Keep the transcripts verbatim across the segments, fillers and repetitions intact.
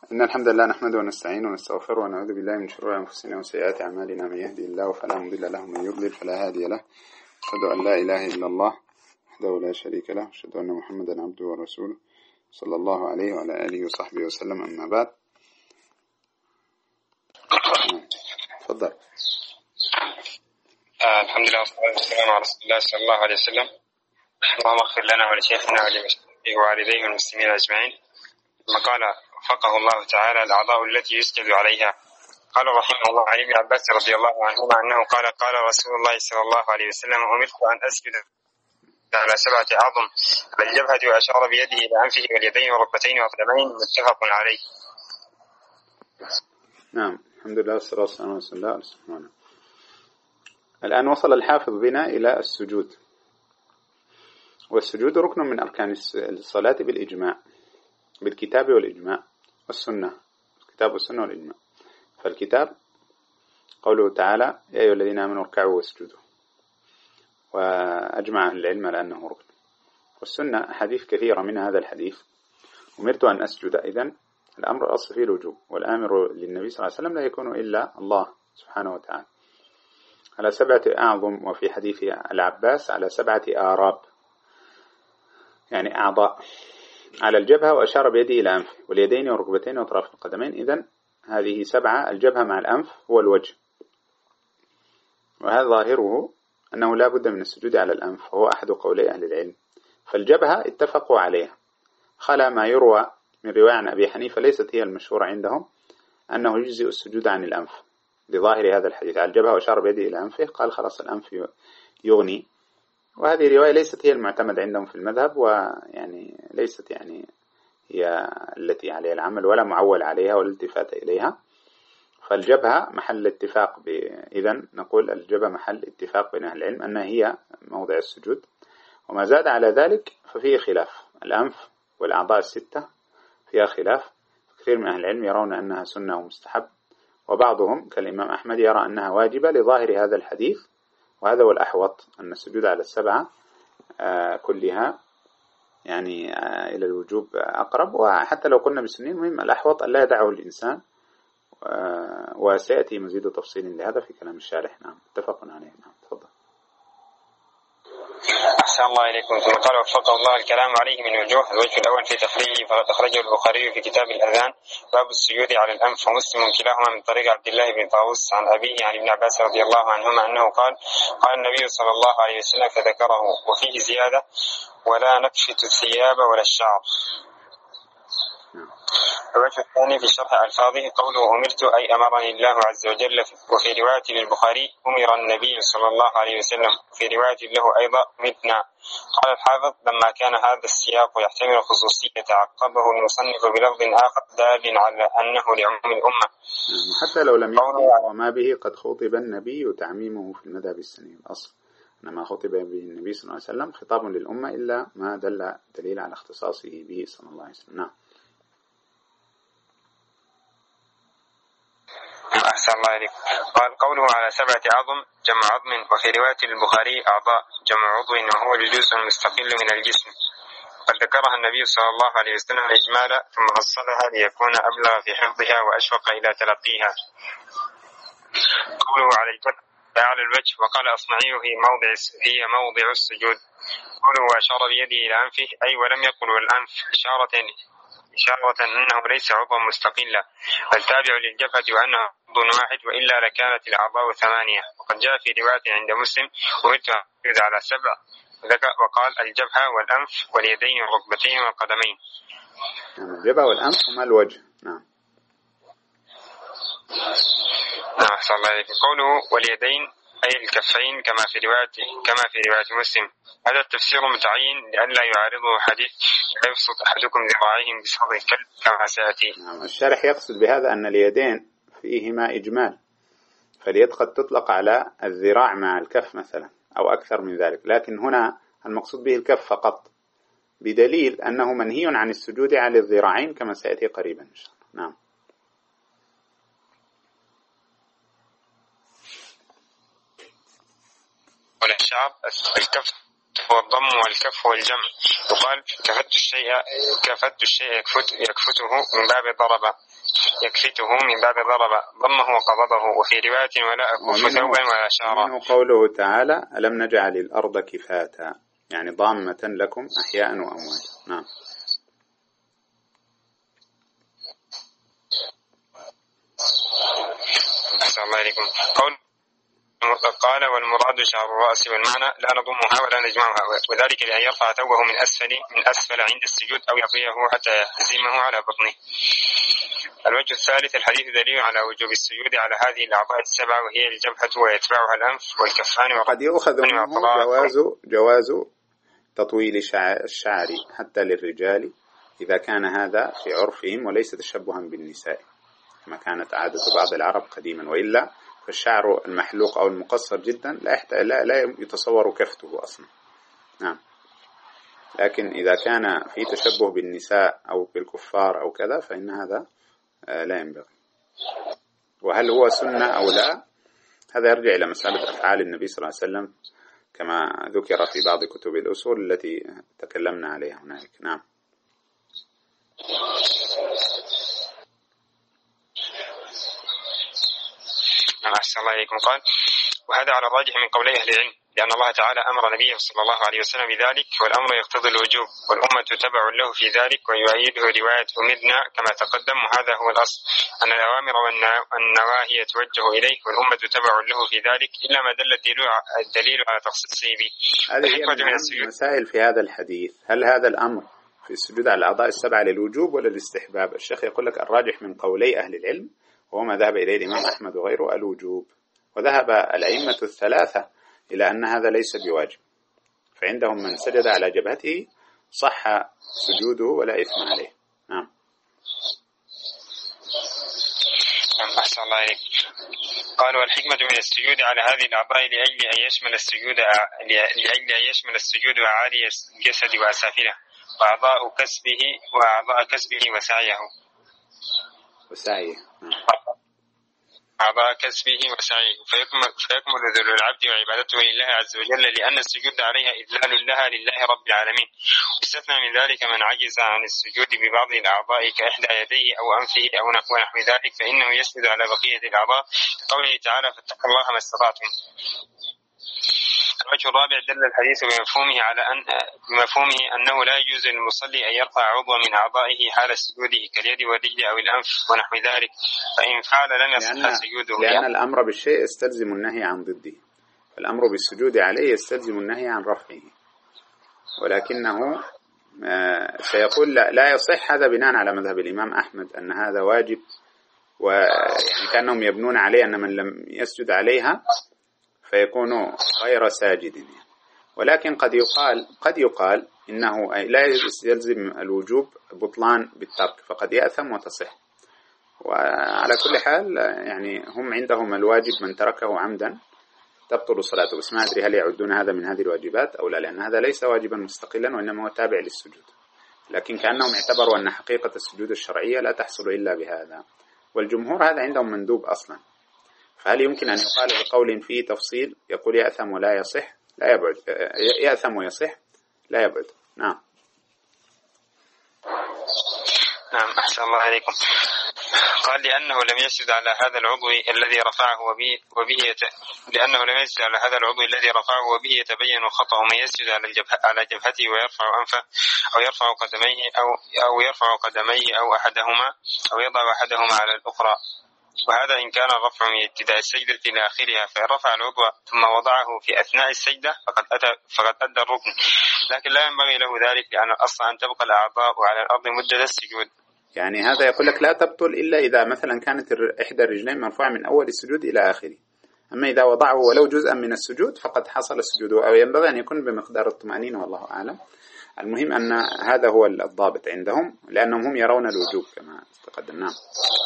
إن الحمد لله نحمده ونستعينه ونستغفره ونعوذ بالله من شرور أنفسنا وسيئات أعمالنا. من يهدي الله فلا مضل له ومن يضلل فلا هادي له. أشهد أن لا إله إلا الله وحده لا شريك له، أشهد أن محمدا عبده ورسوله صلى الله عليه وعلى آله وصحبه وسلم. أما بعد، تفضل. آه الحمد لله والصلاة والسلام على رسول الله صلى الله عليه وسلم. اللهم اغفر لنا ولشيخنا ولمشايخه ووالديه والمسلمين أجمعين. ثم قال وفقه الله تعالى: الأعضاء التي يسجد عليها. قال رحمه الله: عن ابن عباس رضي الله عنهما أنه قال: قال رسول الله صلى الله عليه وسلم: أمرت أن أسجد على سبعة أعظم، بالجبهة، وأشار بيده إلى أنفه واليدين والركبتين والقدمين. متفق عليه. نعم، الحمد لله والصلاة والسلام على رسول الله. الآن وصل الحافظ بنا إلى السجود، والسجود ركن من أركان الصلاة بالإجماع، بالكتاب والإجماع والسنة، الكتاب والسنة والإجماع. فالكتاب قوله تعالى: يا أيها الذين آمنوا اركعوا واسجدوا، وأجمع أهل العلم على أنه ركن. والسنة حديث كثيرة من هذا الحديث: أمرت أن أسجد. إذن الأمر الأصل فيه الوجوب، والآمر للنبي صلى الله عليه وسلم لا يكون إلا الله سبحانه وتعالى، على سبعة أعظم. وفي حديث العباس على سبعة آراب، يعني أعضاء، على الجبهة، وأشار بيده إلى أنفه واليدين والركبتين وأطراف القدمين. إذن هذه سبعة. الجبهة مع الأنف هو الوجه، وهذا ظاهره أنه لا بد من السجود على الأنف، وهو أحد قولي أهل العلم. فالجبهة اتفقوا عليها، خلا ما يروى من رواية عن أبي حنيفة ليست هي المشهورة عندهم، أنه يجزئ السجود عن الأنف لظاهر هذا الحديث: على الجبهة وأشار بيده إلى أنفه، قال خلاص الأنف يغني. وهذه الرواية ليست هي المعتمد عندهم في المذهب، ويعني ليست يعني هي التي عليها العمل ولا معول عليها ولا التفات إليها. فالجبهة محل اتفاق ب... إذن نقول الجبهة محل اتفاق بين أهل العلم أنها هي موضع السجود. وما زاد على ذلك ففيه خلاف. الأنف والأعضاء الستة فيها خلاف. كثير من أهل العلم يرون أنها سنة ومستحب، وبعضهم كالإمام أحمد يرى أنها واجبة لظاهر هذا الحديث. وهذا هو الأحوط، أن السجود على السبعة كلها يعني إلى الوجوب أقرب. وحتى لو قلنا بالسنين، مهم الأحوط أن لا يدعه الإنسان، وسيأتي مزيد تفصيل لهذا في كلام الشارح. نعم، اتفق عليه. نعم، تفضل. أحسن الله إليكم. ثم قال وفقه الله: الكلام عليه من وجوه. الوجه الأول في تخريجه فقد أخرجه البخاري في كتاب الأذان باب السجود على الأنف، ومسلم كلاهما من طريق عبد الله بن طاووس عن أبيه عن ابن عباس رضي الله عنهما أنه قال: قال النبي صلى الله عليه وسلم فذكره، وفيه زيادة: ولا نكشت الثياب ولا الشعر. الوجه الثاني في شرح ألفاظه قوله أمرت أي أمرني الله عز وجل، وفي رواية للبخاري أمر النبي صلى الله عليه وسلم، في رواية له أيضا أمرنا. قال الحافظ: لما كان هذا السياق يحتمل خصوصية عقبه المصنف بلفظ آخر دال على أنه لعموم الأمة، حتى لو لم يكن وما به قد خطب النبي تعميمه في المذهب السني. الأصل أن ما خطب به النبي صلى الله عليه وسلم خطاب للأمة، إلا ما دل دليل على اختصاصه به صلى الله عليه وسلم. نعم. أحسن الله إليك. قال قوله على سبعة عظم جمع عظم، وفي رواية البخاري أعضاء جمع عضو، وهو الجزء المستقل من الجسم. قد ذكرها النبي صلى الله عليه وسلم إجمالا، ثم فصلها ليكون أبلغ في حفظها وأشفق إلى تلقيها. قوله على الجبهة على الوجه، وقال أصمعي هي موضع هي موضع السجود. قوله وأشار بيده إلى أنفه، أي ولم يقل والأنف، إشارة إشارة أنه ليس عضوا مستقلا، بل تابع للجبهة وأنه عضو واحد، وإلا لكانت الأعضاء ثمانية. وقد جاء في رواية عند مسلم: أمرت أن أسجد على سبع، وقال الجبهة والأنف واليدين والركبتين والقدمين. نعم، الجبهة والأنف هما الوجه. نعم. نعم، أحسن الله إليك. قوله واليدين أي الكفين، كما في رواية كما في رواية مسلم. هذا التفسير متعين لئلا يعارضه حديث لا يبسط أحدكم ذراعيه بسبب الكلب، كما سيأتي. نعم، الشارح يقصد بهذا أن اليدين فيهما إجمال، فاليد قد تطلق على الذراع مع الكف مثلا أو أكثر من ذلك، لكن هنا المقصود به الكف فقط، بدليل أنه منهي عن السجود على الذراعين كما سيأتي قريبا إن شاء الله. نعم. ولا الشعب الكف والضم والكف والجمع. يقال كفت الشيء كفت الشيء يكفت يكفته من باب ضرب، يكفته من باب ضرب ضمه وقبضه. وفي رواية ولا أكف ثوبا ولا شعرا. ومنه قوله تعالى ألم نجعل الأرض كفاتا، يعني ضامة لكم أحياء وأمواتا. نعم. أحسن الله إليكم. قول قال والمراد شعر الرأس، والمعنى لا نضمها ولا نجمعها، وذلك لأن يرفع ثوبه من أسفل من أسفل عند السجود أو يطيه حتى يهزمه على بطنه. الوجه الثالث: الحديث دليل على وجوب السجود على هذه الأعضاء السبعة، وهي الجبهة ويتبعها الأنف والكفان. وقد يؤخذ منه جواز جواز تطويل الشعر حتى للرجال إذا كان هذا في عرفهم وليس تشبها بالنساء كما كانت عادة بعض العرب قديما، وإلا فالشعر المحلوق أو المقصر جدا لا يحتاج لا, لا يتصور كفته أصلا. نعم. لكن إذا كان في تشبه بالنساء أو بالكفار أو كذا فإن هذا لا ينبغي. وهل هو سنة أو لا، هذا يرجع إلى مسألة أفعال النبي صلى الله عليه وسلم كما ذكر في بعض كتب الأصول التي تكلمنا عليها هناك. نعم. أحسن الله إليكم. قال وهذا على الراجح من قولي أهل العلم، لأن الله تعالى أمر نبيه صلى الله عليه وسلم بذلك، والأمر يقتضي الوجوب، والأمة تبع له في ذلك، ويؤيده رواية أمرنا كما تقدم. وهذا هو الأصل، أن الأوامر والنواهي يتوجه إليه، والأمة تبع له في ذلك، إلا ما دل الدليل على تخصيصه به. هذه هي من المسائل في هذا الحديث. هل هذا الأمر في السجود على الأعضاء السبعة للوجوب ولا للاستحباب؟ الشيخ يقول لك الراجح من قولي أهل العلم، وهو ما ذهب إليه الإمام أحمد وغيره، الوجوب. وذهب الأئمة الثلاثة إلى أن هذا ليس بواجب، فعندهم من سجد على جبهته صح سجوده ولا إثم عليه. نعم. أحسن الله إليك. قال والحكمة من السجود على هذه الأعضاء لأجل أن يشمل السجود لأجل أن يشمل السجود أعالي الجسد وأسافله، وأعضاء كسبه وأعضاء كسبه وسعيه وسعيه أعضاء كسبه وسعيه فيكمل, فيكمل ذل العبد وعبادته لله عز وجل، لأن السجود عليها إذلال لها لله رب العالمين. واستثنى من ذلك من عجز عن السجود ببعض الأعضاء كإحدى يديه أو أنفه أو نحو ذلك، فإنه يسجد على بقية الأعضاء، قوله تعالى فاتقوا الله ما استطعتم. الوجه الرابع: دل الحديث بمفهومه على أن بمفهومه أنه لا يجوز للمصلي أن يرفع عضوا من أعضائه حال سجوده كاليد والرجل أو الأنف ونحو ذلك، فإن فعل لم يصح سجوده. لأن الأمر بالشيء يستلزم النهي عن ضده، فالأمر بالسجود عليه يستلزم النهي عن رفعه، ولكنه سيقول لا يصح. هذا بناء على مذهب الإمام أحمد أن هذا واجب، ويعني كأنهم يبنون عليه أن من لم يسجد عليها فيكون غير ساجد يعني. ولكن قد يقال قد يقال إنه لا يلزم الوجوب بطلان بالترك، فقد يأثم وتصح. وعلى كل حال يعني هم عندهم الواجب من تركه عمدا تبطل صلاته، بس ما أدري هل يعدون هذا من هذه الواجبات أو لا، لأن هذا ليس واجبا مستقلا وإنما هو تابع للسجود. لكن كأنهم اعتبروا أن حقيقة السجود الشرعية لا تحصل إلا بهذا، والجمهور هذا عندهم مندوب أصلا. فهل يمكن أن يقال بقول فيه تفصيل يقول يأثم ولا يصح؟ لا يبعد. يأثم ويصح لا يبعد. نعم. نعم. أحسن الله عليكم. قال لأنه لم يسجد على هذا العضو الذي رفعه وبه, وبه يت... لأنه لم يسجد على هذا العضو الذي رفعه وبه يتبين خطأ من يسجد على الجبهة على جبهته ويرفع أنفه أو يرفع قدميه أو أو يرفع قدميه أو أحدهما أو يضع أحدهما على الأخرى، وهذا إن كان الرفع من ابتداء السجدة إلى آخرها، فإن رفع العضو ثم وضعه في أثناء السجدة فقد أتى فقد أدى الركن، لكن لا ينبغي له ذلك، لأن الأصل أن تبقى الأعضاء على الأرض مدة السجود. يعني هذا يقول لك لا تبطل إلا إذا مثلا كانت إحدى الرجلين مرفوعة من أول السجود إلى آخره، أما إذا وضعه ولو جزءا من السجود فقد حصل السجود، أو ينبغي أن يكون بمقدار الطمأنينة، والله أعلم. المهم أن هذا هو الضابط عندهم، لأنهم هم يرون الوجوب كما تقدم. نعم.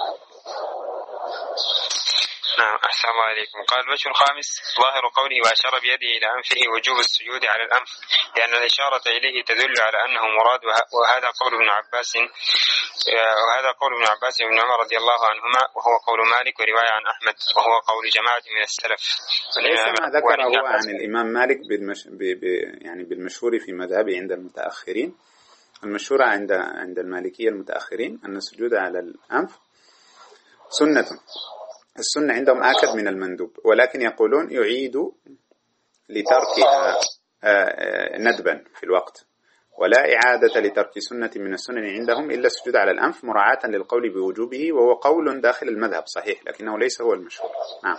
نعم. أحسن الله عليكم. قال الوجه الخامس: ظاهر قوله وأشار بيده إلى أنفه وجوب السجود على الأنف، لأن الإشارة إليه تدل على أنه مراد، وهذا قول ابن عباس وهذا قول ابن عباس وابن عمر رضي الله عنهما، وهو قول مالك ورواية عن أحمد، وهو قول جماعة من السلف. ليس ما ذكره عن الإمام مالك بالمش... ب... ب... يعني بالمشهور في مذهبه عند المتأخرين. المشهورة عند عند المالكية المتأخرين أن السجود على الأنف سنة. السنة عندهم آكد من المندوب، ولكن يقولون يعيد لتركها ندبا في الوقت، ولا إعادة لترك سنة من السنن عندهم إلا السجود على الأنف مراعاة للقول بوجوبه، وهو قول داخل المذهب صحيح لكنه ليس هو المشهور. نعم.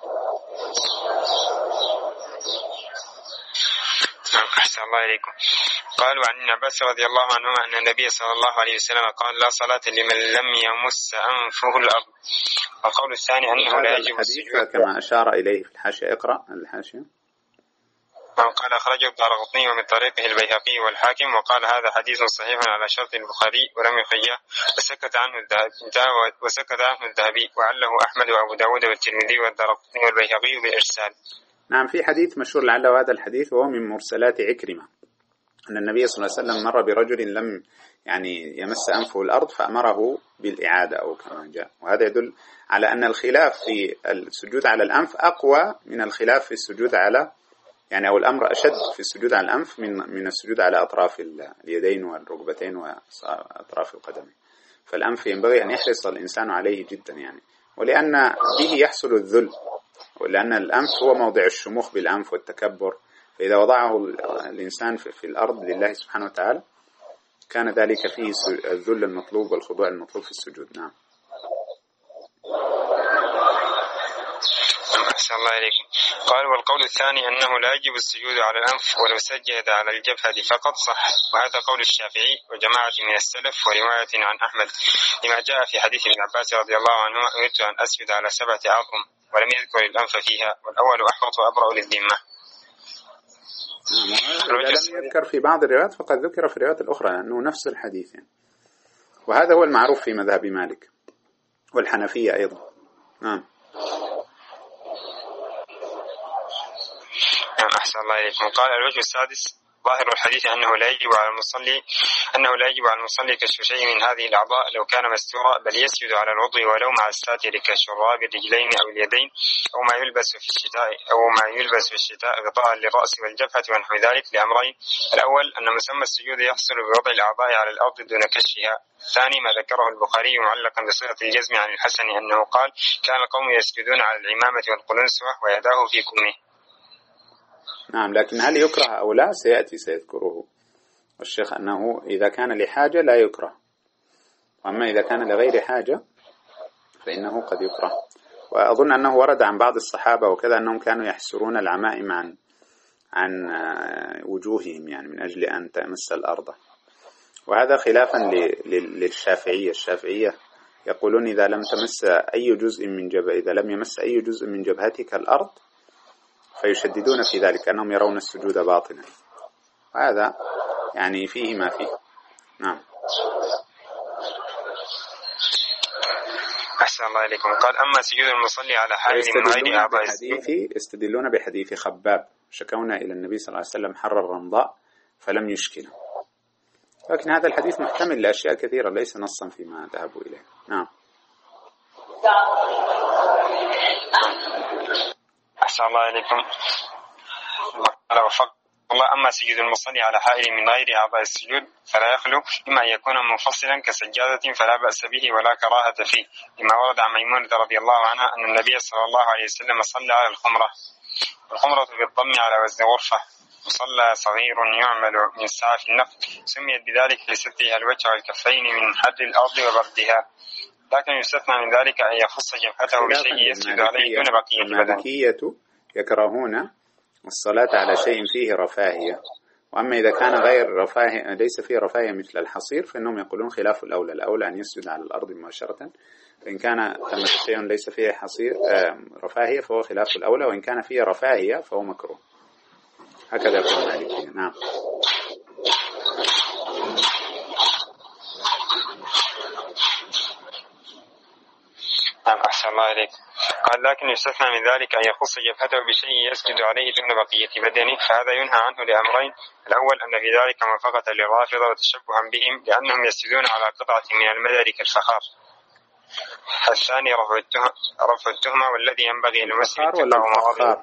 أحسن الله إليكم. قالوا عن ابن عباس رضي الله عنهما أن النبي صلى الله عليه وسلم قال لا صلاة لمن لم يمس أنفه الأرض. القول الثاني أنه لا يجب السجود كما أشار إليه في الحاشية. اقرأ الحاشية. قال أخرجه الدارقطني ومن طريقه البيهقي والحاكم، وقال هذا حديث صحيح على شرط البخاري ولم يخرجه، وسكت عنه الذهبي وسكت عنه الذهبي وعله أحمد وأبو داود والترمذي والدارقطني والبيهقي بالإرسال. نعم، في حديث مشهور لعله هذا الحديث وهو من مرسلات عكرمة، أن النبي صلى الله عليه وسلم مر برجل لم يعني يمس أنفه الأرض فأمره بالإعادة أو كما جاء، وهذا يدل على أن الخلاف في السجود على الأنف أقوى من الخلاف في السجود على يعني أو الأمر أشد في السجود على الأنف من من السجود على أطراف اليدين والركبتين وأطراف القدمين. فالأنف ينبغي أن يحرص الإنسان عليه جدا يعني، ولأن به يحصل الذل، ولأن الأنف هو موضع الشموخ بالأنف والتكبر، فإذا وضعه الإنسان في الأرض لله سبحانه وتعالى كان ذلك فيه الذل المطلوب والخضوع المطلوب في السجود. نعم. أحسن الله إليكم. قال والقول الثاني أنه لا يجب السجود على الأنف ولو سجد على الجبهة فقط صح، وهذا قول الشافعي وجماعة من السلف ورواية عن أحمد، لما جاء في حديث ابن عباس رضي الله عنه أردت أن أسجد على سبعة أعظم ولم يذكر الأنف فيها، والأول أحوط وأبرأ للذمة. لم يذكر في بعض الروايات فقد ذكر في الروايات الأخرى أنه نفس الحديث يعني. وهذا هو المعروف في مذهب مالك والحنفية أيضا. نعم. أحسن الله إليكم. قال الوجه السادس ظاهر الحديث أنه لا يجب على المصلي أنه لا يجب على المصلي كشف شيء من هذه الأعضاء لو كان مستورا، بل يسجد على الوضوء ولو مع الساتر كشراب الرجلين أو اليدين أو ما يلبس في الشتاء أو ما يلبس في الشتاء غطاء للرأس والجبهة ونحو ذلك لأمرين: الأول أن مسمى السجود يحصل بوضع الأعضاء على الأرض دون كشفها. الثاني ما ذكره البخاري معلقا بصيغة الجزم عن الحسن أنه قال كان القوم يسجدون على العمامة والقلنسوة ويداه في كمه. نعم، لكن هل يكره أو لا سيأتي سيذكره الشيخ أنه إذا كان لحاجة لا يكره، وأما إذا كان لغير حاجة فإنه قد يكره. وأظن أنه ورد عن بعض الصحابة وكذا أنهم كانوا يحسرون العمائم عن عن وجوههم يعني من أجل أن تمس الأرض، وهذا خلافا للشافعية. الشافعية يقولون إذا لم تمس أي جزء من جبهة إذا لم يمس أي جزء من جبهتك الأرض فيشددون في ذلك أنهم يرون السجود باطنا، وهذا يعني فيه ما فيه. نعم. أحسن الله إليكم. قال أما سجود المصلي على حائل من غير أعضاء السجود يستدلون بحديث خباب شكونا إلى النبي صلى الله عليه وسلم حر الرمضاء فلم يشكل، لكن هذا الحديث محتمل لأشياء كثيرة ليس نصا فيما ذهبوا إليه. نعم. أحسن الله إليكم. الله أما سجود المصلي على حائل من غير أعضاء السجود فلا يخلو إما أن يكون منفصلا كسجادة فلا بأس به ولا كراهة فيه، لما ورد عن ميمونة رضي الله عنها أن النبي صلى الله عليه وسلم صلى على الخمرة، والخمرة بالضم على وزن غرفة، وصلى صغير يعمل من سعف النفط، سميت بذلك لسترها الوجه والكفين من حر الأرض وبردها، لكن يستثنى من ذلك أن يخص جبهته بشيء يسجد عليه دون بقية بدنه. المالكية يكرهون الصلاة على شيء فيه رفاهية، وأما إذا كان غير رفاهية ليس فيه رفاهية مثل الحصير فإنهم يقولون خلاف الأولى، الأولى أن يسجد على الأرض مباشرة، فإن كان ثم شيء ليس فيه حصير رفاهية فهو خلاف الأولى، وإن كان فيه رفاهية فهو مكروه. هكذا يقول المالكية. نعم. نعم. أحسن الله إليك. قال لكن يستثنى من ذلك أن يخص جبهته بشيء يسجد عليه دون بقية بدنه، فهذا ينهى عنه لأمرين: الأول أن في ذلك موافقة للرافضة وتشبها بهم لأنهم يسجدون على قطعة من المدر كالفخار. الثاني رفع التهمة, رفع التهمة والذي ينبغي للمسلم اتقاء مواضعه.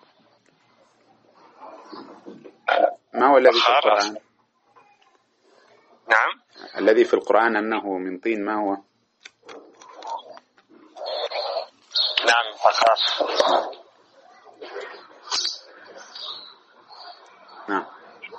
ما هو الذي في القرآن؟ نعم. الذي في القرآن أنه من طين، ما هو؟ نعم أخاف. نعم.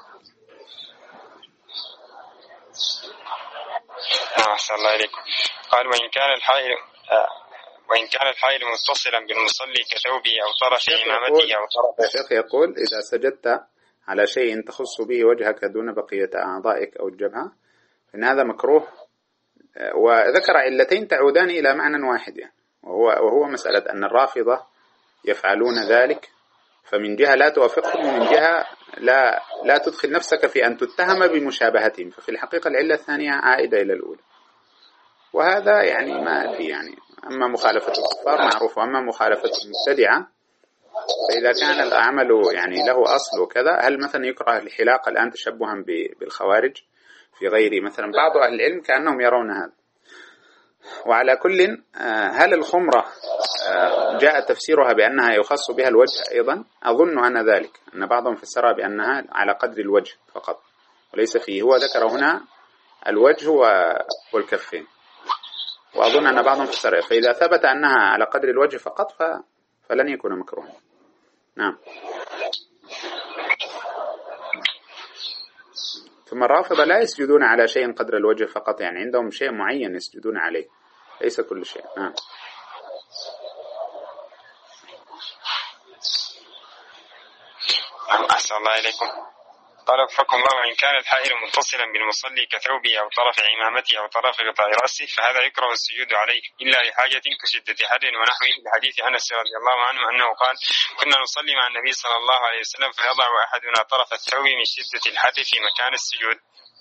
نعم أحسن الله إليكم. قال وإن كان الحائل آه وإن كان الحائل متصلا بالمصلي كثوبه أو طرف إمامته أو طرف. الشيخ يقول إذا سجدت على شيء تخص به وجهك دون بقية أعضائك أو الجبهة فإن هذا مكروه، وذكر علتين تعودان إلى معنى واحد يعني، وهو وهو مسألة أن الرافضة يفعلون ذلك، فمن جهة لا توافقهم ومن جهة لا لا تدخل نفسك في أن تتهم بمشابهتهم، ففي الحقيقة العلة الثانية عائدة إلى الأولى، وهذا يعني ما أدري يعني. أما مخالفة الكفار معروف، وأما مخالفة المبتدعة فإذا كان العمل يعني له أصل وكذا، هل مثلا يكره الحلاق الآن تشبها بالخوارج في غير مثلا؟ بعض أهل العلم كأنهم يرون هذا. وعلى كل، هل الخمرة جاء تفسيرها بأنها يخص بها الوجه أيضا؟ أظن أن ذلك، أن بعضهم فسرها بأنها على قدر الوجه فقط وليس فيه، هو ذكر هنا الوجه والكفين، وأظن أن بعضهم فسرها، فإذا ثبت أنها على قدر الوجه فقط فلن يكون مكروها. نعم. ثم الرافضة لا يسجدون على شيء قدر الوجه فقط، يعني عندهم شيء معين يسجدون عليه، ليس كل شيء. نعم. أحسن الله إليكم. قال وفقكم الله وإن كان الحائل متصلا بالمصلي كثوبه أو طرف عمامته أو طرف غطاء رأسه فهذا يكره السجود عليه إلا لحاجة كشدة حر ونحوه، لحديث أنس رضي الله عنه أنه قال كنا نصلي مع النبي صلى الله عليه وسلم فيضع أحدنا طرف الثوب من شدة الحر في مكان السجود.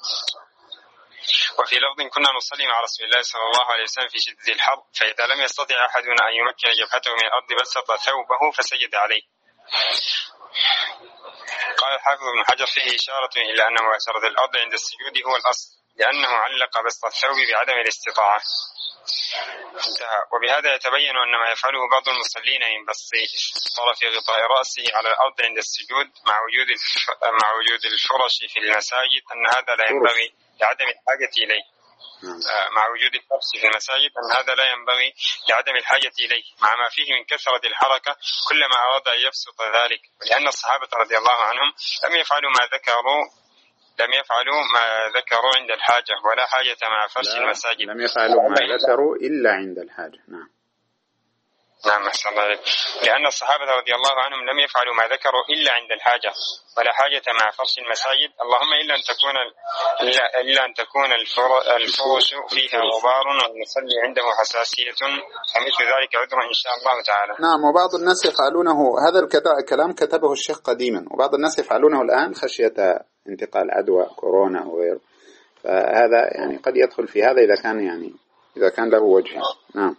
وفي لفظ كنا نصلي مع رسول الله صلى الله عليه وسلم في شدة الحر فإذا لم يستطع أحدنا أن يمكن جبهته من الأرض بسط ثوبه فسجد عليه. قال الحافظ ابن حجر فيه إشارة إلى أن مباشرة الأرض عند السجود هو الأصل، لأنه علق بسط الثوب بعدم الاستطاعة. انتهى. وبهذا يتبين أن ما يفعله بعض المصلين من بسط طرف غطاء رأسه على الأرض عند السجود مع وجود مع وجود الفرش في المساجد أن هذا لا ينبغي لعدم الحاجة إليه. مع وجود الفرش في المساجد أن هذا لا ينبغي لعدم الحاجة إليه، مع ما فيه من كثرة الحركة كلما أراد أن يبسط ذلك، لأن الصحابة رضي الله عنهم لم يفعلوا ما ذكروا لم يفعلوا ما ذكروا عند الحاجة ولا حاجة مع فرش المساجد. لم يفعلوا ما ذكروا إلا عند الحاجة. نعم. نعم أحسن الله عليك. لأن الصحابة رضي الله عنهم لم يفعلوا ما ذكروا إلا عند الحاجة ولا حاجة مع فرش المساجد، اللهم إلا أن تكون إلا, إلا أن تكون الفرش فيها غبار والمصلي عنده حساسية، فمثل ذلك عذر إن شاء الله تعالى. نعم. وبعض الناس يفعلونه، هذا الكلام كتبه الشيخ قديما، وبعض الناس يفعلونه الآن خشية انتقال عدوى كورونا وغيره، فهذا يعني قد يدخل في هذا إذا كان يعني إذا كان له وجه. نعم.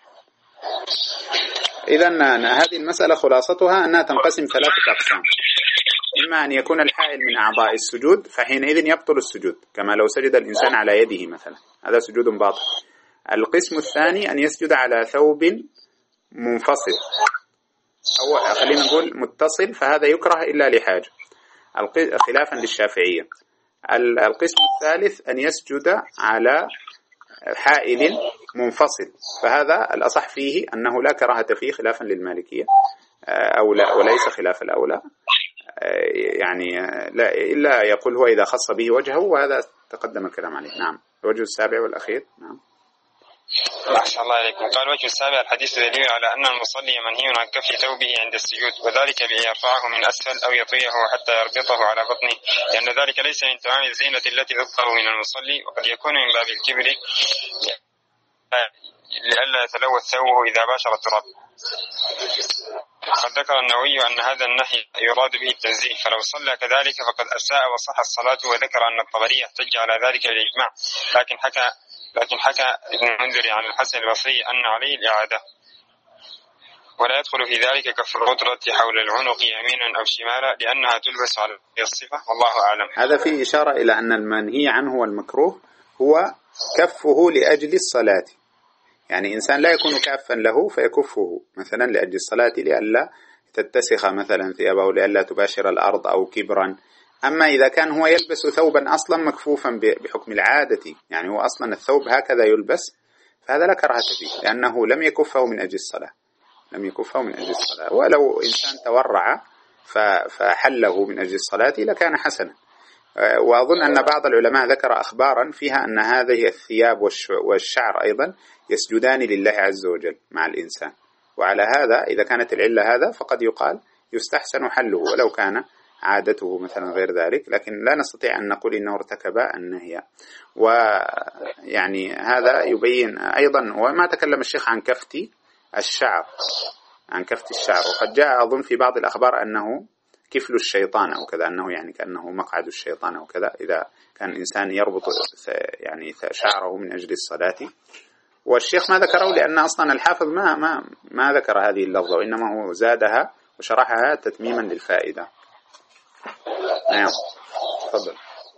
إذن هذه المسألة خلاصتها أنها تنقسم ثلاثة أقسام: إما أن يكون الحائل من أعضاء السجود فحينئذ يبطل السجود كما لو سجد الإنسان على يده مثلا، هذا سجود باطل. القسم الثاني أن يسجد على ثوب منفصل أو خلينا نقول متصل، فهذا يكره إلا لحاجة خلافا للشافعية. القسم الثالث أن يسجد على حائل منفصل، فهذا الأصح فيه أنه لا كراهة فيه خلافا للمالكية أو لا، وليس خلاف الأولى يعني لا إلا يقول هو إذا خص به وجهه، وهذا تقدم الكلام عليه. نعم. الوجه السابع والأخير. نعم. أحسن الله عليكم. قال الوجه السابع الحديث دليل على أن المصلي منهي عن كف ثوبه عند السجود، وذلك بأن يرفعه من أسفل أو يطويه حتى يربطه على بطنه، لأن ذلك ليس من تمام الزينة التي تظهر من المصلي، وقد يكون من باب الكبر لئلا يتلوث ثوبه إذا باشر التراب. قد ذكر النووي أن هذا النهي يراد به التنزيه، فلو صلى كذلك فقد أساء وصح الصلاة، وذكر أن الطبري يحتج على ذلك بالإجماع، لكن حكى لكن حكى ابن المنذر عن الحسن البصري أن عليه الإعادة، ولا يدخل في ذلك كف الغدرة حول العنق يمينا أو شمالا لأنها تلبس على الصفة، والله أعلم. هذا فيه إشارة إلى أن المنهي عنه والمكروه هو كفه لأجل الصلاة، يعني إنسان لا يكون كافا له فيكفه مثلا لأجل الصلاة لئلا تتسخ مثلا ثيابه، لئلا تباشر الأرض أو كبرا. أما إذا كان هو يلبس ثوبا أصلا مكفوفا بحكم العادة، يعني هو أصلا الثوب هكذا يلبس، فهذا لا كراهة فيه لأنه لم يكفه من أجل الصلاة. لم يكفه من أجل الصلاة. ولو إنسان تورع فحله من أجل الصلاة لكان حسنا. وأظن أن بعض العلماء ذكر أخبارا فيها أن هذه الثياب والشعر أيضا يسجدان لله عز وجل مع الإنسان. وعلى هذا إذا كانت العلة هذا فقد يقال يستحسن حله ولو كان عادته مثلا غير ذلك، لكن لا نستطيع أن نقول إنه ارتكب النهي. ويعني هذا يبين أيضا. وما تكلم الشيخ عن كفت الشعر، عن كفت الشعر، وقد جاء أظن في بعض الأخبار أنه كفل الشيطان أو كذا، أنه يعني كأنه مقعد الشيطان أو كذا إذا كان الإنسان يربط يعني شعره من أجل الصلاة. والشيخ ما ذكره لأن أصلا الحافظ ما ما ما ذكر هذه اللفظة، وإنما هو زادها وشرحها تتميما للفائدة. نعم تفضل.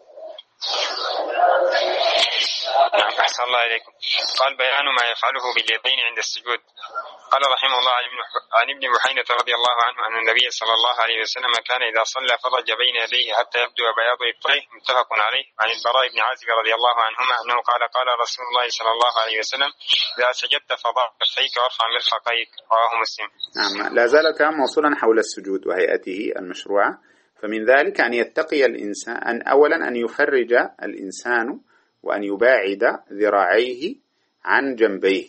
نعم أحسن الله إليكم. قال بيان ما يفعله باليدين عند السجود. قال رحمه الله عن ابن بحينة رضي الله عنه أن النبي صلى الله عليه وسلم كان إذا صلى فرج بين يديه حتى يبدو بياض إبطيه، متفق عليه. عن البراء بن عازب رضي الله عنهما أنه قال قال رسول الله صلى الله عليه وسلم إذا سجدت فضع كفيك وارفع مرفقيك، رواه مسلم. نعم لا زال الكلام موصولا حول السجود وهيئته المشروعة. فمن ذلك أن يتقي الإنسان أن أولا أن يفرج الإنسان وأن يباعد ذراعيه عن جنبيه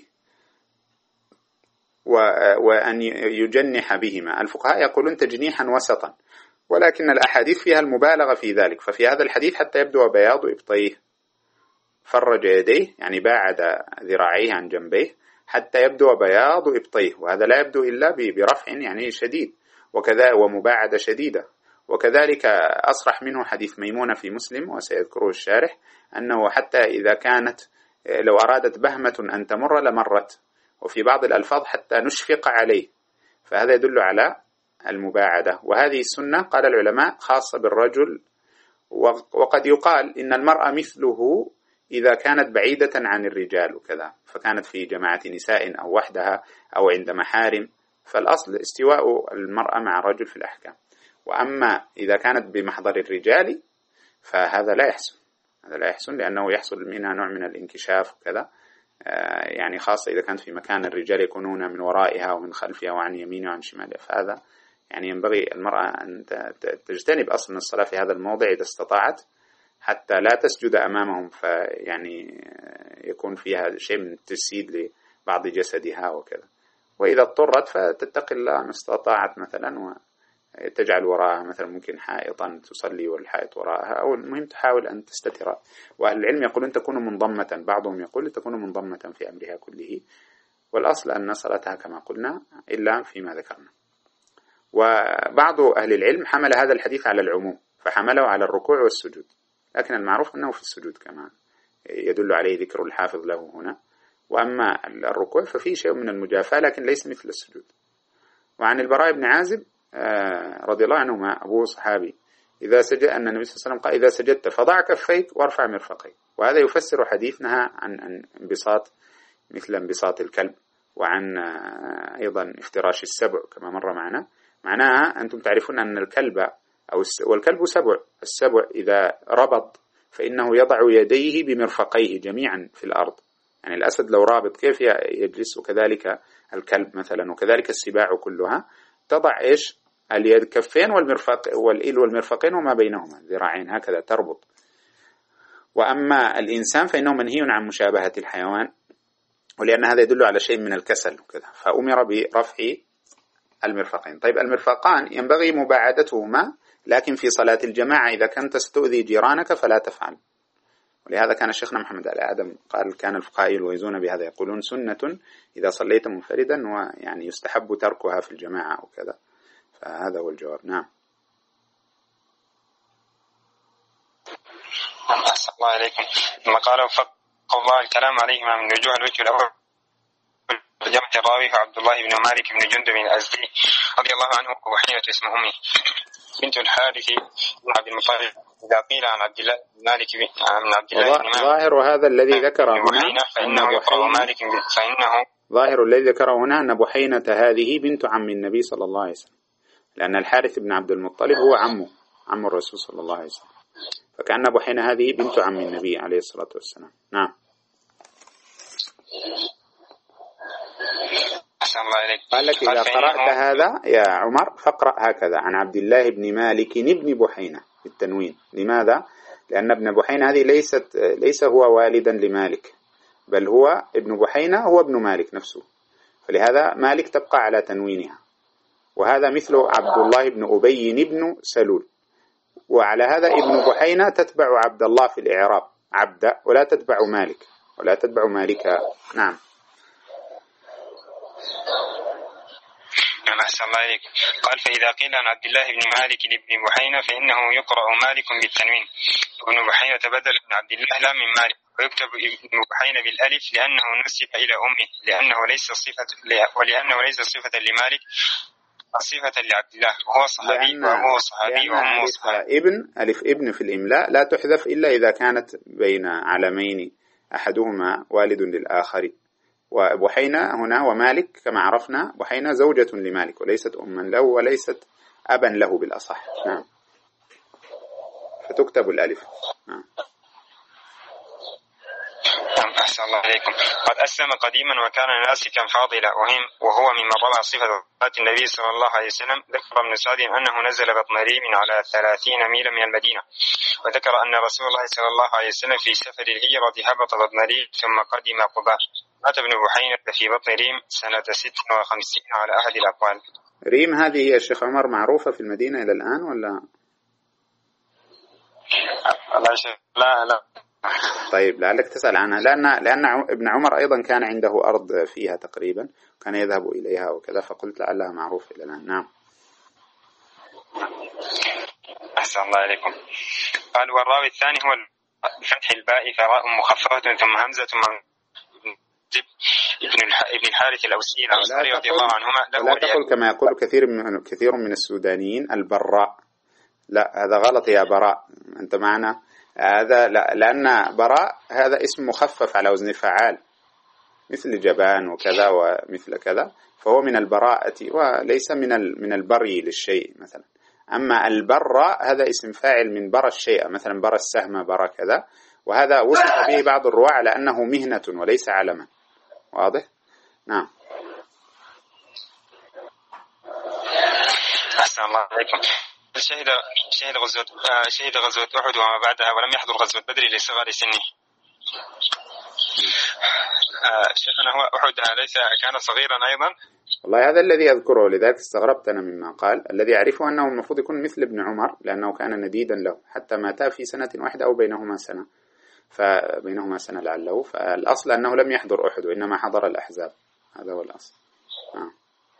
وأن يجنح بهما. الفقهاء يقولون تجنيحا وسطا، ولكن الأحاديث فيها المبالغة في ذلك. ففي هذا الحديث حتى يبدو بياض إبطيه، فرج يديه يعني باعد ذراعيه عن جنبيه حتى يبدو بياض إبطيه، وهذا لا يبدو إلا برفع يعني شديد وكذا ومباعدة شديدة. وكذلك أصرح منه حديث ميمونة في مسلم وسيذكره الشارح أنه حتى إذا كانت لو أرادت بهمة أن تمر لمرت، وفي بعض الألفاظ حتى نشفق عليه، فهذا يدل على المباعدة. وهذه السنة قال العلماء خاصة بالرجل، وقد يقال إن المرأة مثله إذا كانت بعيدة عن الرجال وكذا، فكانت في جماعة نساء أو وحدها أو عند محارم، فالأصل استواء المرأة مع الرجل في الأحكام. وأما إذا كانت بمحضر الرجال فهذا لا يحسن، هذا لا يحسن لأنه يحصل منها نوع من الانكشاف وكذا، يعني خاصة إذا كانت في مكان الرجال يكونون من ورائها ومن خلفها وعن يمينها وعن شمالها، فهذا يعني ينبغي المرأة أن تجتنب أصلا الصلاة في هذا الموضع إذا استطاعت، حتى لا تسجد أمامهم فيعني يكون فيها شيء من التجسيد لبعض جسدها وكذا. وإذا اضطرت فتتقي الله ما استطاعت مثلا وتجعل وراءها مثلا ممكن حائطا تصلي والحائط وراءها، أو المهم تحاول أن تستتر. وأهل العلم يقولون تكون منضمة، بعضهم يقول تكون منضمة في أمرها كله، والأصل أن صلاتها كما قلنا إلا فيما ذكرنا. وبعض أهل العلم حمل هذا الحديث على العموم فحمله على الركوع والسجود، لكن المعروف أنه في السجود كما يدل عليه ذكر الحافظ له هنا. وأما الركوع ففيه شيء من المجافاة لكن ليس مثل السجود. وعن البراء بن عازب رضي الله عنهما أبوه صحابي إذا سجد أن النبي صلى الله عليه وسلم قال إذا سجدت فضع كفيك وارفع مرفقيك، وهذا يفسر حديثنا عن انبساط مثل انبساط الكلب، وعن أيضا افتراش السبع كما مر معنا. معناها أنتم تعرفون أن الكلب أو والكلب سبع، السبع إذا ربط فإنه يضع يديه بمرفقيه جميعا في الأرض، يعني الأسد لو رابط كيف يجلس، وكذلك الكلب مثلا، وكذلك السباع كلها تضع إيش اليد كفين والمرفق والإيل والمرفقين وما بينهما ذراعين هكذا تربط. وأما الإنسان فإنه منهي عن مشابهة الحيوان، ولأن هذا يدل على شيء من الكسل وكذا، فأمر برفع المرفقين. طيب المرفقان ينبغي مباعدتهما، لكن في صلاة الجماعة إذا كنت تستؤذي جيرانك فلا تفعل. ولهذا كان شيخنا محمد علي آدم قال كان الفقهاء يلوزون بهذا، يقولون سنة إذا صليت منفردا ويعني يستحب تركها في الجماعة وكذا. فهذا هو الجواب. نعم. أحسن الله إليكم. ثم قال وفق الله الكلام عليهما من وجوه. الوجه الأول جمع الراوي عبد الله بن مالك بن جندب الأزدي رضي الله عنه، وحينة اسم أمه بنت الحارث بن عبد المطلب. إذا قيل عن عبد الله مالك بن عبد الله بن مالك ظاهر هذا الذي ذكره هنا فإنه يقرأ مالك فإنه ظاهر الذي ذكره هنا أن بحينة هذه بنت عم النبي صلى الله عليه وسلم، لأن الحارث بن عبد المطلب هو عمه عم الرسول صلى الله عليه وسلم، فكأن بحينة هذه بنت عم النبي عليه الصلاة والسلام. نعم. أحسن الله إليك. قال لك إذا قرأت هذا يا عمر فاقرأ هكذا: عن عبد الله بن مالك بن بحينة بالتنوين. لماذا؟ لأن ابن بحينة هذه ليست ليس هو والدا لمالك، بل هو ابن بحينة هو ابن مالك نفسه، فلهذا مالك تبقى على تنوينها. وهذا مثل عبد الله بن أبي بن سلول، وعلى هذا ابن بحينة تتبع عبد الله في الإعراب عبد، ولا تتبع مالك ولا تتبع مالكا. نعم. أحسن الله إليك. قال: فإذا قيل عن عبد الله بن مالك بن بحينة فإنه يقرأ مالك بالتنوين، ابن بحينة بدل من عبد الله لا من مالك، ويكتب ابن بحينة بالألف لأنه نسب إلى أمه، لأنه ليس صفة ولأنه ليس صفة لمالك، صفة لعبد الله، وهو صحابي وأبوه صحابي وأمه صحابي. ابن ألف ابن في الإملاء لا تحذف إلا إذا كانت بين علمين أحدهما والد للآخر. وبحينة هنا ومالك كما عرفنا، بحينة زوجة لمالك وليست أما له وليست أبا له بالأصح. نعم. فتكتب الألف. نعم. أحسن الله عليكم. قد أسلم قديما وكان ناسكا فاضلا، وهو ممن روى صفة ذات النبي صلى الله عليه وسلم. ذكر ابن سعد أنه نزل بطن ريم على ثلاثين ميلا من المدينة، وذكر أن رسول الله صلى الله عليه وسلم في سفر الهجرة هبط بطن ريم ثم قدم قباء. مات ابن بحينة في بطن ريم سنة ست وخمسين على أحد الأقوال. ريم هذه يا شيخ عمر معروفة في المدينة إلى الآن ولا؟ لا لا. طيب لعلك تسأل عنها، لأن لأن ابن عمر أيضا كان عنده أرض فيها تقريبا، كان يذهب إليها وكذا، فقلت لعلها معروفة إلى الآن. نعم. أحسن الله عليكم. قال: والراوي الثاني هو بفتح الباء فراء مخففة ثم همزة ثم ابن ابن الحارث الأوسي الأنصاري رضي الله عنهما. لا تقل كما يقول كثير من كثير من السودانيين البراء، لا هذا غلط يا براء، أنت معنا هذا لا، لأن براء هذا اسم مخفف على وزن فعال مثل جبان وكذا ومثل كذا، فهو من البراءة وليس من من البري للشيء مثلا. أما البراء هذا اسم فاعل من برى الشيء، مثلا برى السهم برى كذا، وهذا وصف به بعض الرواة على أنه مهنة وليس علما. واضح؟ نعم. أحسن الله عليكم. شهد شهد غزوة شهد غزوة أحد وما بعدها، ولم يحضر غزوة بدر لصغر سنه. شيخنا هو أحد ليس كان صغيرا أيضا؟ والله هذا الذي أذكره، لذلك استغربت أنا مما قال. الذي أعرفه أنه المفروض يكون مثل ابن عمر، لأنه كان نديدا له حتى مات في سنة واحدة أو بينهما سنة، فبينهما سنة لعله، فالأصل أنه لم يحضر أحد وإنما حضر الأحزاب، هذا هو الأصل. آه.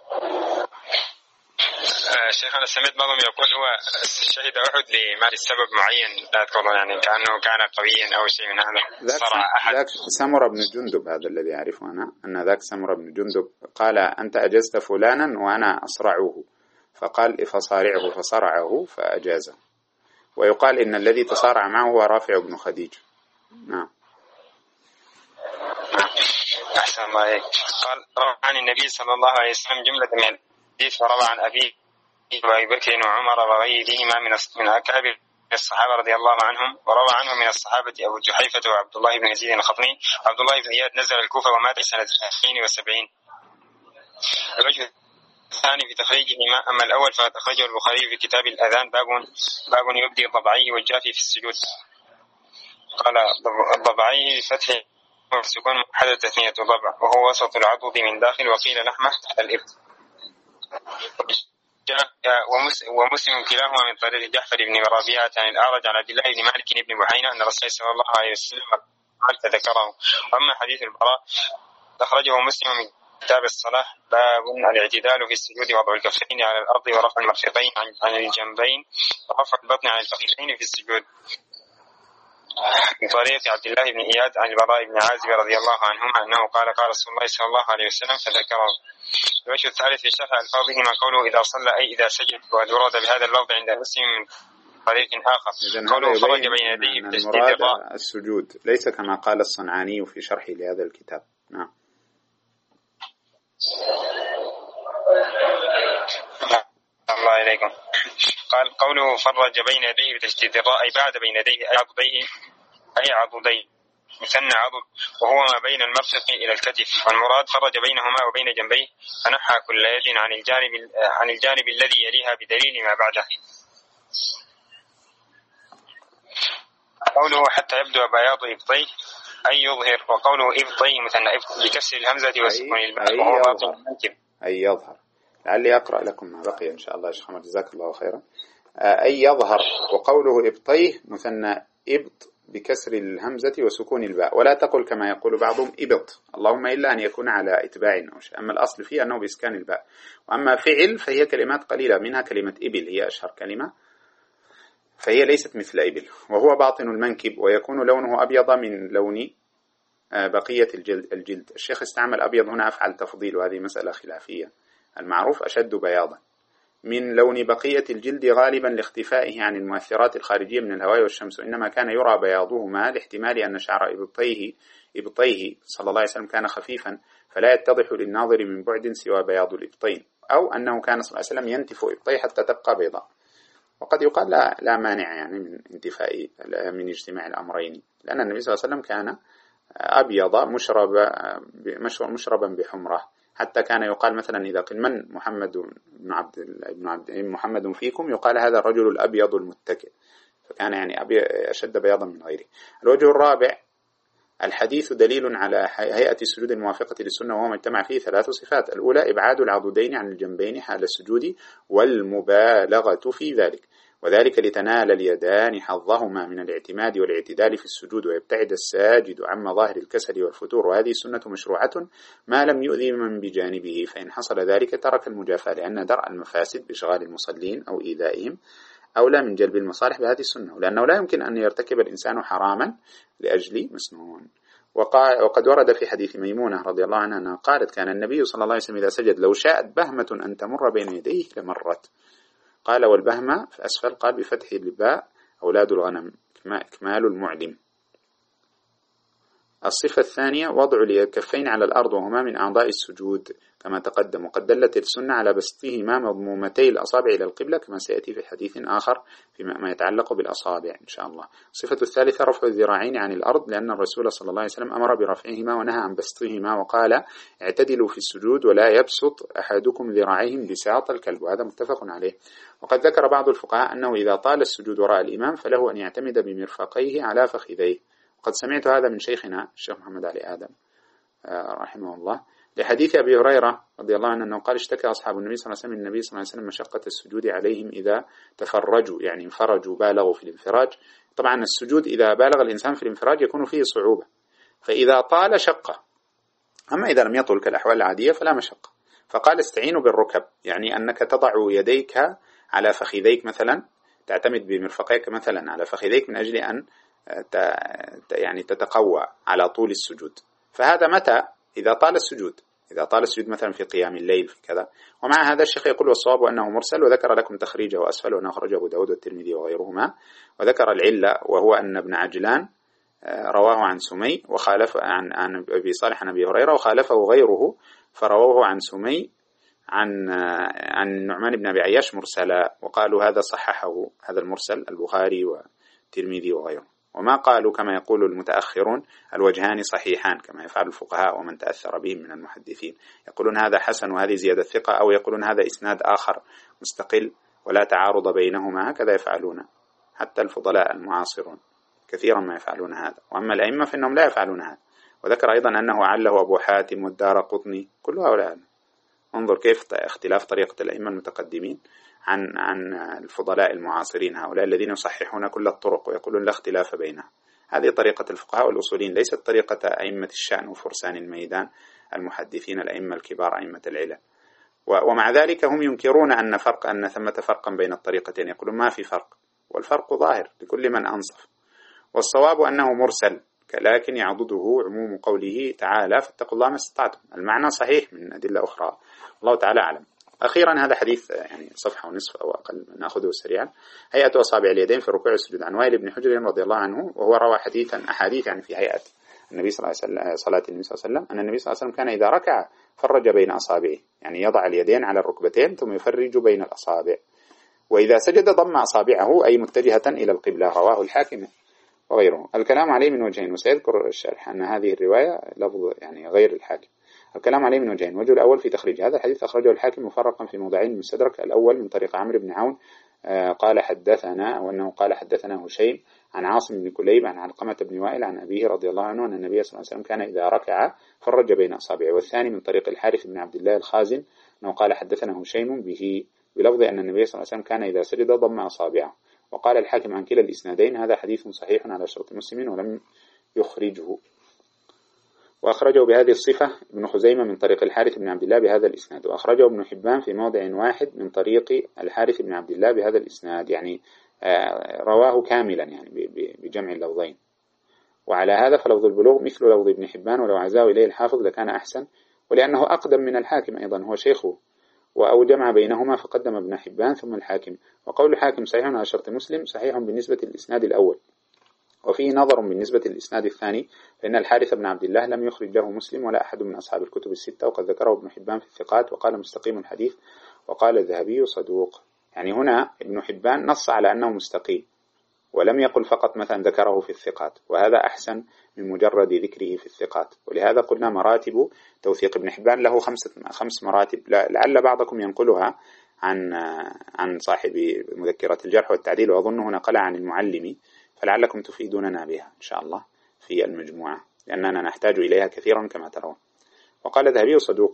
شيخنا سمعت بعضهم يقول هو شهد أحد لمال السبب معين لا أذكره، يعني كأنه كان قويا أو شيء من هذا. ذاك, ذاك سمر بن جندب، هذا الذي أعرفه أنا، أن ذاك سمر بن جندب قال: أنت أجزت فلانا وأنا أصرعه، فقال: فصارعه، فصرعه فأجازه. ويقال إن الذي تصارع معه هو رافع بن خديج. نعم. أحسن الله عليك. قال: روى عن النبي صلى الله عليه وسلم جملة من الحديث، وروى عن أبي وأبي بكر وعمر وغيرهما من من أكابر الصحابة رضي الله عنهم، وروى عنهم من الصحابة أبو جحيفة وعبد الله بن يزيد الخطمي. عبد الله بن زياد نزل الكوفة ومات سنة اثنين وسبعين. الوجه الثاني في تخريجهما، أما الأول فقد أخرجه البخاري في كتاب الأذان باب باب يبدي الضبعي والجافي في السجود. قال: الضبعي بفتح والسكون محدد تثنية ضبع، وهو وسط العضد من داخل، وقيل لحمه تحت الإبط. ومسلم كلاهما من طريق جعفر بن ربيعة عن الأعرج عن عبد الله بن مالك بن بحينة أن الرسول صلى الله عليه وسلم قال فذكره. وأما حديث البراء أخرجه مسلم من كتاب الصلاة باب الاعتدال في السجود، وضع الكفين على الأرض ورفع المرفقين عن الجنبين ورفع البطن عن الفخذين في السجود، من طريق عبد الله بن إياد عن البراء بن عازب رضي الله عنهما أنه قال قال رسول الله صلى الله عليه وسلم فذكره. الوجه الثالث في شرح ألفاظهما قوله إذا صلى أي إذا سجد، والورد بهذا اللفظ عند مسلم من طريق آخر قوله فرج بين يديه بتشديد الراء السجود، ليس كما قال الصنعاني في شرحه لهذا الكتاب. نعم. الله إليكم. قال قوله فرج بين يديه بتشديد الراء أي بعد بين يديه أي عضديه أي عضديه مثنى عضد وهو ما بين المرفق إلى الكتف، والمراد فرج بينهما وبين جنبيه فنحى كل يد عن الجانب عن الجانب الذي يليها بدليل ما بعده. قوله حتى يبدو بياض إبطيه أي يظهر، وقوله إبطيه مثنى بكسر الهمزة وسكون الباء وهو باطن المنكب أي يظهر. لعلي أقرأ لكم ما بقي إن شاء الله يا شيخ محمد جزاك الله خيرا. أي يظهر، وقوله إبطيه مثنى إبط بكسر الهمزة وسكون الباء، ولا تقل كما يقول بعضهم إبط، اللهم إلا أن يكون على إتباع أو شيء، أما الأصل فيه أنه بإسكان الباء. وأما فعل فهي كلمات قليلة، منها كلمة إبل هي أشهر كلمة، فهي ليست مثل إبل. وهو باطن المنكب ويكون لونه أبيض من لون بقية الجلد, الجلد. الشيخ استعمل أبيض هنا أفعل تفضيل، وهذه مسألة خلافية، المعروف أشد بياضا من لون بقية الجلد غالبا لاختفائه عن المؤثرات الخارجية من الهواء والشمس، إنما كان يرى بياضهما لاحتمال أن شعر إبطيه, إبطيه صلى الله عليه وسلم كان خفيفا فلا يتضح للناظر من بعد سوى بياض الإبطين، أو أنه كان صلى الله عليه وسلم ينتف إبطيه حتى تبقى بيضاء. وقد يقال لا, لا مانع يعني من انتفاء من اجتماع الأمرين، لأن النبي صلى الله عليه وسلم كان أبيض مشربا مشربا بحمرة، حتى كان يقال مثلا إذا قيل من محمد بن عبد بن عبد محمد فيكم يقال هذا الرجل الأبيض المتكئ، فكان يعني أشد بياضا من غيره. الوجه الرابع الحديث دليل على هيئة السجود الموافقة للسنة، وهو ما اجتمع فيه ثلاث صفات: الأولى إبعاد العضدين عن الجنبين حال السجود والمبالغة في ذلك، وذلك لتنال اليدان حظهما من الاعتماد والاعتدال في السجود، ويبتعد الساجد عن مظاهر الكسل والفتور، وهذه السنة مشروعة ما لم يؤذي من بجانبه، فإن حصل ذلك ترك المجافاة، لأن درء المفاسد بإشغال المصلين أو إيذائهم أولى من جلب المصالح بهذه السنة، لأنه لا يمكن أن يرتكب الإنسان حراما لأجل مسنون. وقد ورد في حديث ميمونة رضي الله عنها أنها قالت: كان النبي صلى الله عليه وسلم إذا سجد لو شاءت بهمة أن تمر بين يديه لمرت. قال: والبهمة في أسفل قال بفتح الباء أولاد الغنم إكمال المعلم. الصفة الثانية وضع الكفين على الأرض، وهما من أعضاء السجود كما تقدم، وقد دلت السنة على بسطهما مضمومتي الأصابع إلى القبلة كما سيأتي في حديث آخر فيما يتعلق بالأصابع إن شاء الله. الصفة الثالثة رفع الذراعين عن الأرض، لأن الرسول صلى الله عليه وسلم أمر برفعهما ونهى عن بسطهما، وقال: اعتدلوا في السجود ولا يبسط أحدكم ذراعيهم بساط الكلب، وهذا متفق عليه. وقد ذكر بعض الفقهاء أنه إذا طال السجود وراء الإمام فله أن يعتمد بمرفقيه على فخذيه، وقد سمعت هذا من شيخنا الشيخ محمد علي آدم رحمه الله، لحديث أبي هريرة رضي الله عنه أنه قال: اشتكى أصحاب النبي صلى الله عليه وسلم النبي صلى الله عليه وسلم مشقة السجود عليهم إذا تفرجوا، يعني انفرجوا بالغوا في الانفراج. طبعا السجود إذا بالغ الإنسان في الانفراج يكون فيه صعوبة، فإذا طال شقة، أما إذا لم يطل كالأحوال العادية فلا مشقة. فقال: استعينوا بالركب، يعني أنك تضع يديك على فخذيك مثلا، تعتمد بمرفقيك مثلا على فخذيك من أجل أن يعني تتقوى على طول السجود. فهذا متى؟ إذا طال السجود، إذا طال السجود مثلا في قيام الليل في كذا. ومع هذا الشيخ يقول: والصواب أنه مرسل، وذكر لكم تخريجه أسفل وأنه أخرجه أبو داود والترمذي وغيرهما، وذكر العلة وهو أن ابن عجلان رواه عن سمي وخالف عن عن أبي صالح عن أبي هريرة، وخالفه غيره فرواه عن سمي عن عن النعمان بن أبي عياش مرسلا، وقالوا هذا صححه هذا المرسل البخاري والترمذي وغيره. وما قالوا كما يقول المتأخرون الوجهان صحيحان كما يفعل الفقهاء ومن تأثر بهم من المحدثين، يقولون هذا حسن وهذه زيادة ثقة، أو يقولون هذا إسناد آخر مستقل ولا تعارض بينهما، هكذا يفعلون حتى الفضلاء المعاصرون كثيرا ما يفعلون هذا، وأما الأئمة فإنهم لا يفعلون هذا. وذكر أيضا أنه عله أبو حاتم والدارقطني، كل هؤلاء. انظر كيف اختلاف طريقة الأئمة المتقدمين عن عن الفضلاء المعاصرين، هؤلاء الذين يصححون كل الطرق ويقولون لا اختلاف بينها. هذه طريقة الفقهاء والأصوليين، ليست طريقة أئمة الشأن وفرسان الميدان المحدثين الأئمة الكبار أئمة العلل. ومع ذلك هم ينكرون أن فرق أن ثمة فرقا بين الطريقتين، يقولون ما في فرق، والفرق ظاهر لكل من أنصف. والصواب أنه مرسل، لكن يعضده عموم قوله تعالى: فاتقوا الله ما استطعتم. المعنى صحيح من أدلة أخرى، الله تعالى أعلم. أخيرا هذا حديث يعني صفحة ونصف أو أقل، نأخذه سريعا. هيئة أصابع اليدين في الركوع والسجود، عن وائل بن حجر رضي الله عنه، وهو روى حديثا أحاديث يعني في هيئة النبي صلى الله عليه وسلم، صلاة النبي صلى الله عليه وسلم، أن النبي صلى الله عليه وسلم كان إذا ركع فرج بين أصابعه، يعني يضع اليدين على الركبتين ثم يفرج بين الأصابع، وإذا سجد ضم أصابعه أي متجهة إلى القبلة، رواه الحاكم. وغيره. الكلام عليه من وجهين، وسيذكر الشارح أن هذه الرواية لفظ يعني غير الحاكم. الكلام عليه من وجهين: الوجه الأول في تخريج هذا الحديث أخرجه الحاكم مفرقا في موضعين المستدرك. الأول من طريق عمرو بن عون قال حدثنا، أو أنه قال حدثنا هشيم عن عاصم بن كليب عن علقمة بن وائل عن أبيه رضي الله عنه أن النبي صلى الله عليه وسلم كان إذا ركع فرج بين أصابعه. والثاني من طريق الحارث بن عبد الله الخازن أنه قال حدثنا هشيم به بلفظ أن النبي صلى الله عليه وسلم كان إذا سجد ضم أصابعه. وقال الحاكم عن كلا الإسنادين هذا حديث صحيح على شرط مسلم ولم يخرجه. وأخرجه بهذه الصفة ابن خزيمة من طريق الحارث بن عبد الله بهذا الإسناد، وأخرجه ابن حبان في موضع واحد من طريق الحارث بن عبد الله بهذا الإسناد، يعني رواه كاملا يعني بجمع اللفظين. وعلى هذا فلفظ البلوغ مثل لفظ ابن حبان، ولو عزاه إليه الحافظ لكان أحسن، ولأنه أقدم من الحاكم أيضا، هو شيخه، أو جمع بينهما فقدم ابن حبان ثم الحاكم. وقول الحاكم صحيح على شرط مسلم صحيح بالنسبة للإسناد الأول، وفيه نظر بالنسبة للإسناد الثاني، فإن الحارث بن عبد الله لم يخرج له مسلم ولا أحد من أصحاب الكتب الستة، وقد ذكره ابن حبان في الثقات وقال مستقيم الحديث، وقال الذهبي صدوق. يعني هنا ابن حبان نص على أنه مستقيم، ولم يقل فقط مثلا ذكره في الثقات، وهذا أحسن من مجرد ذكره في الثقات. ولهذا قلنا مراتب توثيق ابن حبان له خمسة خمس مراتب، لعل بعضكم ينقلها عن عن صاحب مذكرة الجرح والتعديل، وأظنه نقل عن المعلم، فلعلكم تفيدوننا بها إن شاء الله في المجموعة، لأننا نحتاج إليها كثيرا كما ترون. وقال الذهبي صدوق.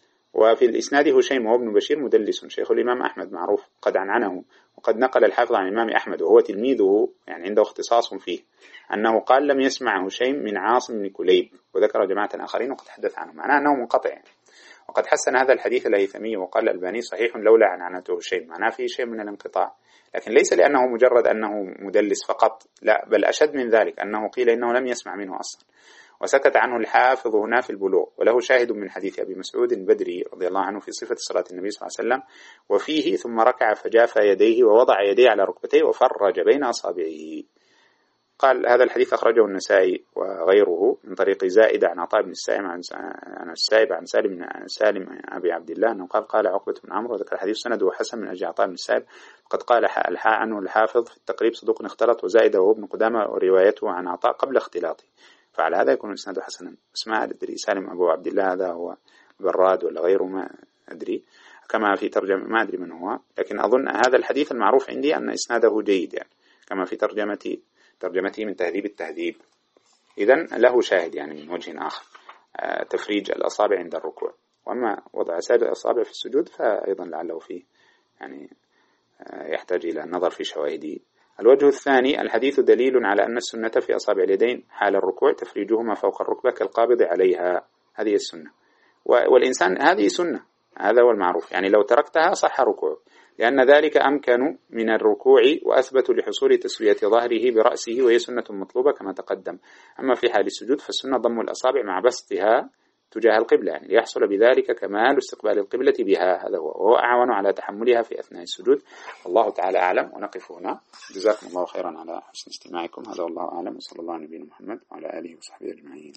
وفي الإسناد هشيم وابن بشير مدلس شيخ الإمام أحمد معروف قد عنعنه، وقد نقل الحافظ عن الإمام أحمد وهو تلميذه يعني عنده اختصاص فيه أنه قال لم يسمع هشيم من عاصم بن كليب، وذكر جماعة آخرين وقد حدث عنه، معناه أنه منقطع يعني. وقد حسن هذا الحديث الهيثمي وقال الألباني صحيح لولا عنعنته هشيم، معناه فيه شيء من الانقطاع، لكن ليس لأنه مجرد أنه مدلس فقط، لا، بل أشد من ذلك أنه قيل إنه لم يسمع منه أصلا. وسكت عنه الحافظ هنا في البلوغ، وله شاهد من حديث أبي مسعود البدري رضي الله عنه في صفة صلاة النبي صلى الله عليه وسلم، وفيه ثم ركع فجافى يديه ووضع يديه على ركبتيه وفرج بين أصابعه. قال هذا الحديث أخرجه النسائي وغيره من طريق زائدة عن عطاء بن السائب عن السائب عن سالم عن سالم أبي عبد الله أنه قال قال عقبة بن عمرو، وذكر الحديث سنده حسن من أجل عطاء بن السائب، قد قال الحاء عنه الحافظ في التقريب صدوق اختلط، وزائدة وهو ابن قدامة وروايته عن عطاء قبل اختلاطه، فعلى هذا يكون إسناده حسنا. اسماء أدري سالم أبو عبد الله هذا هو براد ولا غيره ما أدري، كما في ترجمة ما أدري من هو، لكن أظن هذا الحديث المعروف عندي أن إسناده جيد يعني، كما في ترجمتي ترجمته من تهذيب التهذيب. إذن له شاهد يعني من وجه آخر، تفريج الأصابع عند الركوع. وأما وضع سائر الأصابع في السجود فأيضا لعله فيه يعني يحتاج إلى النظر في شواهده. الوجه الثاني: الحديث دليل على أن السنة في أصابع اليدين حال الركوع تفريجهما فوق الركبة كالقابض عليها، هذه السنة. والإنسان هذه سنة، هذا هو المعروف، يعني لو تركتها صح ركوع، لأن ذلك أمكن من الركوع وأثبت لحصول تسوية ظهره برأسه، وهي سنة مطلوبة كما تقدم. أما في حال السجود فالسنة ضم الأصابع مع بسطها تجاه القبلة، يعني ليحصل بذلك كمال استقبال القبلة بها، هذا هو، وهو أعون على تحملها في أثناء السجود. والله تعالى أعلم، ونقف هنا. جزاكم الله خيرا على حسن استماعكم، هذا والله أعلم، وصلى الله على نبينا محمد وعلى آله وصحبه أجمعين.